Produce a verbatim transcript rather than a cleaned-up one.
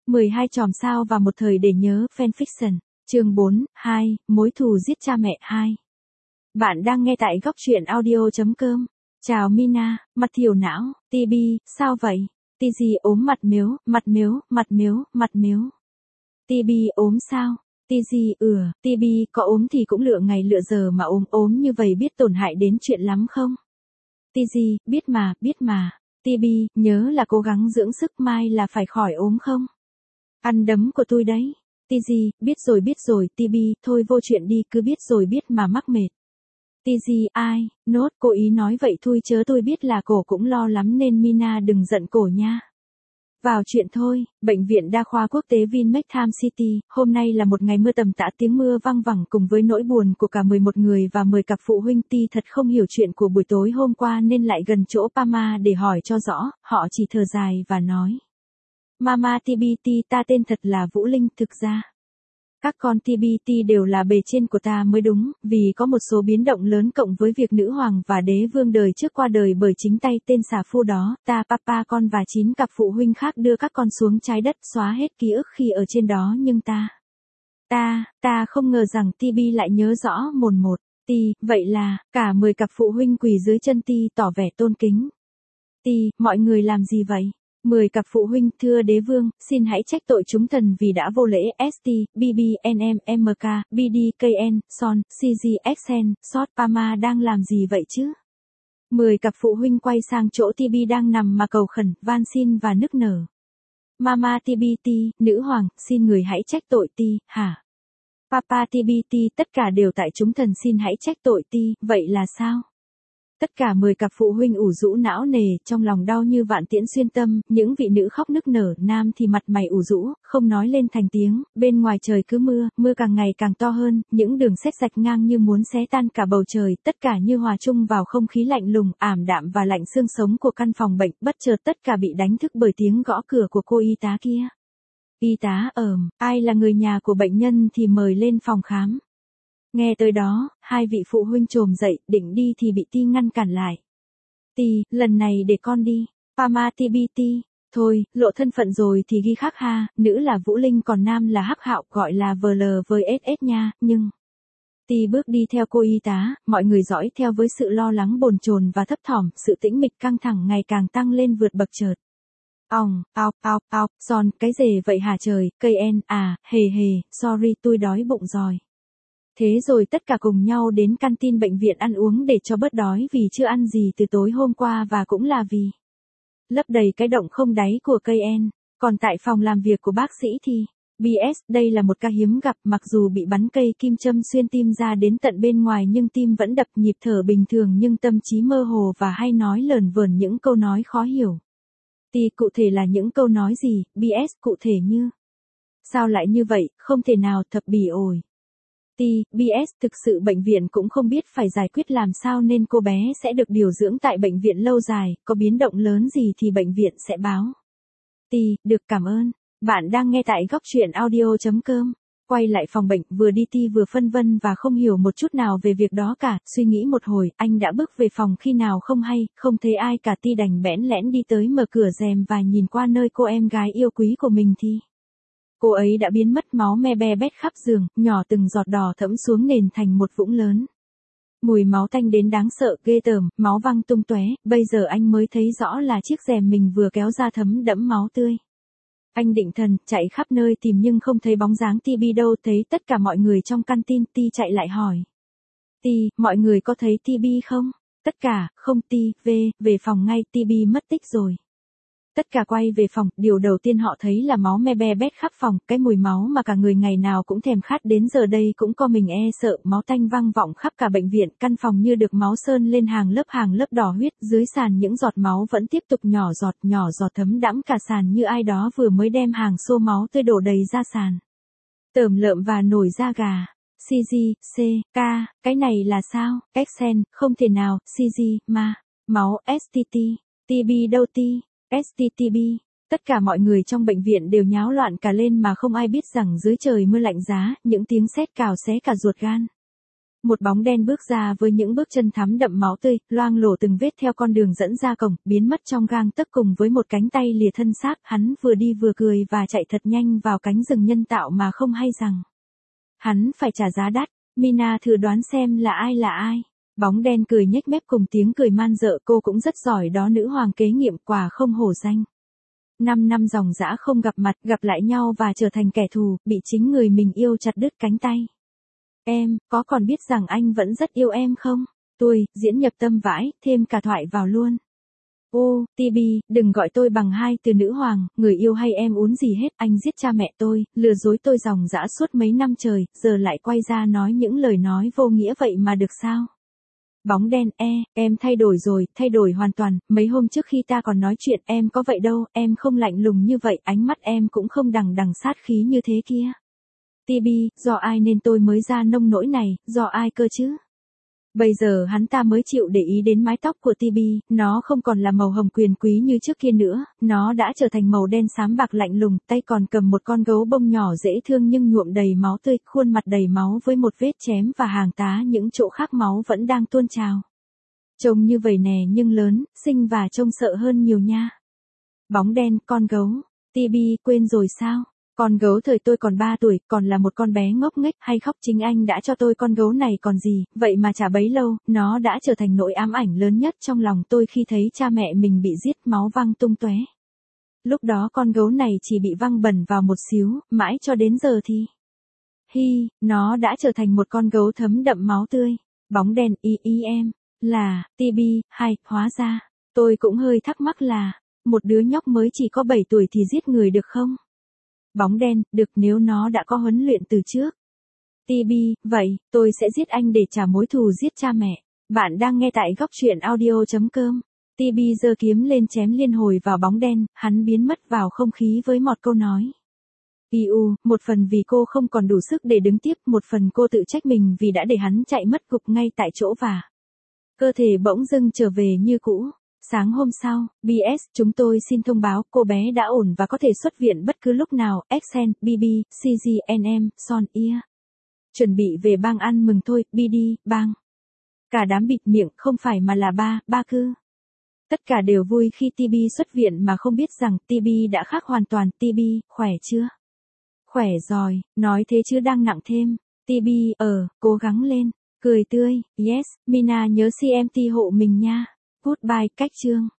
mười hai chòm sao và một thời để nhớ fanfiction. Chương bốn, hai, mối thù giết cha mẹ hai. Bạn đang nghe tại góc truyện audio chấm com. Chào Mina, mặt thiểu não, tê bê, sao vậy? tê giê ốm mặt mếu, mặt mếu, mặt mếu, mặt mếu. tê bê ốm sao? tê giê, ừ, tê bê có ốm thì cũng lựa ngày lựa giờ mà ốm ốm như vậy biết tổn hại đến chuyện lắm không? tê giê, biết mà, biết mà. tê bê, nhớ là cố gắng dưỡng sức mai là phải khỏi ốm không? Ăn đấm của tôi đấy. tê giê, biết rồi biết rồi, tê bê, thôi vô chuyện đi, cứ biết rồi biết mà mắc mệt. tê giê, ai, nốt, cố ý nói vậy thôi chớ tôi biết là cổ cũng lo lắm nên Mina đừng giận cổ nha. Vào chuyện thôi, Bệnh viện Đa khoa Quốc tế Vinmec Time City, hôm nay là một ngày mưa tầm tã tiếng mưa vang vẳng cùng với nỗi buồn của cả mười một người và mười cặp phụ huynh. Ti thật không hiểu chuyện của buổi tối hôm qua nên lại gần chỗ Pama để hỏi cho rõ, họ chỉ thở dài và nói. Mama tê bê tê, ta tên thật là Vũ Linh, thực ra. Các con tê bê tê đều là bề trên của ta mới đúng, vì có một số biến động lớn cộng với việc nữ hoàng và đế vương đời trước qua đời bởi chính tay tên xà phu đó, ta papa con và chín cặp phụ huynh khác đưa các con xuống trái đất xóa hết ký ức khi ở trên đó nhưng ta. Ta, ta không ngờ rằng tê bê lại nhớ rõ mồn một. Ti, vậy là, cả mười cặp phụ huynh quỳ dưới chân Ti tỏ vẻ tôn kính. Ti, mọi người làm gì vậy? Mười cặp phụ huynh, thưa đế vương, xin hãy trách tội chúng thần vì đã vô lễ. ét tê, bê bê, en em, em ca, bê đê, ca en, Son, xê giê, Exen, Sot, Pama đang làm gì vậy chứ? Mười cặp phụ huynh quay sang chỗ tê bê đang nằm mà cầu khẩn, van xin và nức nở. Mama tê bê tê, nữ hoàng, xin người hãy trách tội Ti, hả? Papa tê bê tê, tất cả đều tại chúng thần xin hãy trách tội Ti, vậy là sao? Tất cả mười cặp phụ huynh ủ rũ não nề, trong lòng đau như vạn tiễn xuyên tâm, những vị nữ khóc nức nở, nam thì mặt mày ủ rũ, không nói lên thành tiếng, bên ngoài trời cứ mưa, mưa càng ngày càng to hơn, những đường sét rạch ngang như muốn xé tan cả bầu trời, tất cả như hòa chung vào không khí lạnh lùng, ảm đạm và lạnh xương sống của căn phòng bệnh, bất chợt tất cả bị đánh thức bởi tiếng gõ cửa của cô y tá kia. Y tá ờm, ai là người nhà của bệnh nhân thì mời lên phòng khám. Nghe tới đó, hai vị phụ huynh trồm dậy, định đi thì bị Ti ngăn cản lại. Ti, lần này để con đi. Pama tê bê tê, thôi, lộ thân phận rồi thì ghi khác ha, nữ là Vũ Linh còn nam là Hắc Hạo, gọi là vê lờ với ét ét nha, nhưng... Ti bước đi theo cô y tá, mọi người dõi theo với sự lo lắng bồn chồn và thấp thỏm, sự tĩnh mịch căng thẳng ngày càng tăng lên vượt bậc chợt. Òng, ao, ao, ao, Son, cái gì vậy hả trời, cây en, à, hề hề, sorry tôi đói bụng rồi. Thế rồi tất cả cùng nhau đến canteen bệnh viện ăn uống để cho bớt đói vì chưa ăn gì từ tối hôm qua và cũng là vì lấp đầy cái động không đáy của cây en. Còn tại phòng làm việc của bác sĩ thì, bê ét, đây là một ca hiếm gặp, mặc dù bị bắn cây kim châm xuyên tim ra đến tận bên ngoài nhưng tim vẫn đập nhịp thở bình thường nhưng tâm trí mơ hồ và hay nói lờn vờn những câu nói khó hiểu. Thì cụ thể là những câu nói gì, bê ét cụ thể như sao lại như vậy, không thể nào, thập bỉ ổi. Ti, bê ét thực sự bệnh viện cũng không biết phải giải quyết làm sao nên cô bé sẽ được điều dưỡng tại bệnh viện lâu dài, có biến động lớn gì thì bệnh viện sẽ báo. Ti, được cảm ơn. Bạn đang nghe tại góc truyện audio chấm com. Quay lại phòng bệnh, vừa đi Ti vừa phân vân và không hiểu một chút nào về việc đó cả, suy nghĩ một hồi, anh đã bước về phòng khi nào không hay, không thấy ai cả. Ti đành bẽn lẽn đi tới mở cửa rèm và nhìn qua nơi cô em gái yêu quý của mình thì... Cô ấy đã biến mất, máu me be bét khắp giường, nhỏ từng giọt đỏ thẫm xuống nền thành một vũng lớn. Mùi máu tanh đến đáng sợ, ghê tởm, máu văng tung tóe, bây giờ anh mới thấy rõ là chiếc rèm mình vừa kéo ra thấm đẫm máu tươi. Anh định thần, chạy khắp nơi tìm nhưng không thấy bóng dáng Ti Bi đâu, thấy tất cả mọi người trong canteen. Ti chạy lại hỏi. Ti, mọi người có thấy Ti Bi không? Tất cả, không. Ti, về, về phòng ngay, Ti Bi mất tích rồi. Tất cả quay về phòng, điều đầu tiên họ thấy là máu me be bét khắp phòng, cái mùi máu mà cả người ngày nào cũng thèm khát đến giờ đây cũng co mình e sợ, máu tanh văng vọng khắp cả bệnh viện, căn phòng như được máu sơn lên hàng lớp hàng lớp đỏ huyết, dưới sàn những giọt máu vẫn tiếp tục nhỏ giọt, nhỏ giọt thấm đẫm cả sàn như ai đó vừa mới đem hàng xô máu tươi đổ đầy ra sàn. Tởm lợm và nổi da gà. xê giê, C, K, cái này là sao? Exen, không thể nào, xê giê, ma, máu, ét tê tê, tê bê đâu Ti? ét tê tê bê, tất cả mọi người trong bệnh viện đều nháo loạn cả lên mà không ai biết rằng dưới trời mưa lạnh giá, những tiếng sét cào xé cả ruột gan. Một bóng đen bước ra với những bước chân thắm đậm máu tươi, loang lổ từng vết theo con đường dẫn ra cổng, biến mất trong gang tấc cùng với một cánh tay lìa thân xác, hắn vừa đi vừa cười và chạy thật nhanh vào cánh rừng nhân tạo mà không hay rằng hắn phải trả giá đắt. Mina thử đoán xem là ai là ai. Bóng đen cười nhếch mép cùng tiếng cười man dợ, cô cũng rất giỏi đó, nữ hoàng kế nhiệm, quả không hổ danh. Năm năm dòng dã không gặp mặt, gặp lại nhau và trở thành kẻ thù, bị chính người mình yêu chặt đứt cánh tay. Em, có còn biết rằng anh vẫn rất yêu em không? Tôi, diễn nhập tâm vãi, thêm cả thoại vào luôn. Ô, Tibi, đừng gọi tôi bằng hai từ nữ hoàng, người yêu hay em ún gì hết, anh giết cha mẹ tôi, lừa dối tôi dòng dã suốt mấy năm trời, giờ lại quay ra nói những lời nói vô nghĩa vậy mà được sao? Bóng đen, e, em thay đổi rồi, thay đổi hoàn toàn, mấy hôm trước khi ta còn nói chuyện em có vậy đâu, em không lạnh lùng như vậy, ánh mắt em cũng không đằng đằng sát khí như thế kia. Tibi, do ai nên tôi mới ra nông nỗi này, do ai cơ chứ? Bây giờ hắn ta mới chịu để ý đến mái tóc của Tibi, nó không còn là màu hồng quyền quý như trước kia nữa, nó đã trở thành màu đen xám bạc lạnh lùng, tay còn cầm một con gấu bông nhỏ dễ thương nhưng nhuộm đầy máu tươi, khuôn mặt đầy máu với một vết chém và hàng tá những chỗ khác máu vẫn đang tuôn trào. Trông như vậy nè nhưng lớn, xinh và trông sợ hơn nhiều nha. Bóng đen, con gấu. Tibi, quên rồi sao? Con gấu thời tôi còn ba tuổi, còn là một con bé ngốc nghếch, hay khóc, chính anh đã cho tôi con gấu này còn gì, vậy mà chả bấy lâu, nó đã trở thành nỗi ám ảnh lớn nhất trong lòng tôi khi thấy cha mẹ mình bị giết, máu văng tung tóe. Lúc đó con gấu này chỉ bị văng bẩn vào một xíu, mãi cho đến giờ thì... Hi, nó đã trở thành một con gấu thấm đậm máu tươi. Bóng đen, y y em, là, Tibi, hay, hóa ra, tôi cũng hơi thắc mắc là, một đứa nhóc mới chỉ có bảy tuổi thì giết người được không? Bóng đen, được nếu nó đã có huấn luyện từ trước. Tibi, vậy, tôi sẽ giết anh để trả mối thù giết cha mẹ. Bạn đang nghe tại góc truyện audio.com. Tibi giơ kiếm lên chém liên hồi vào bóng đen, hắn biến mất vào không khí với một câu nói. Iu, một phần vì cô không còn đủ sức để đứng tiếp, một phần cô tự trách mình vì đã để hắn chạy mất gục ngay tại chỗ và cơ thể bỗng dưng trở về như cũ. Sáng hôm sau, bê ét, chúng tôi xin thông báo cô bé đã ổn và có thể xuất viện bất cứ lúc nào. Exen, bê bê, xê giê en em, Son Ia. Chuẩn bị về bang ăn mừng thôi, bê đê, bang. Cả đám bịt miệng, không phải mà là ba, ba cư. Tất cả đều vui khi Tibi xuất viện mà không biết rằng Tibi đã khác hoàn toàn. Tibi, khỏe chưa? Khỏe rồi, nói thế chứ đang nặng thêm. Tibi, ờ, cố gắng lên. Cười tươi, yes, Mina nhớ xê em tê hộ mình nha. Goodbye, cách chương.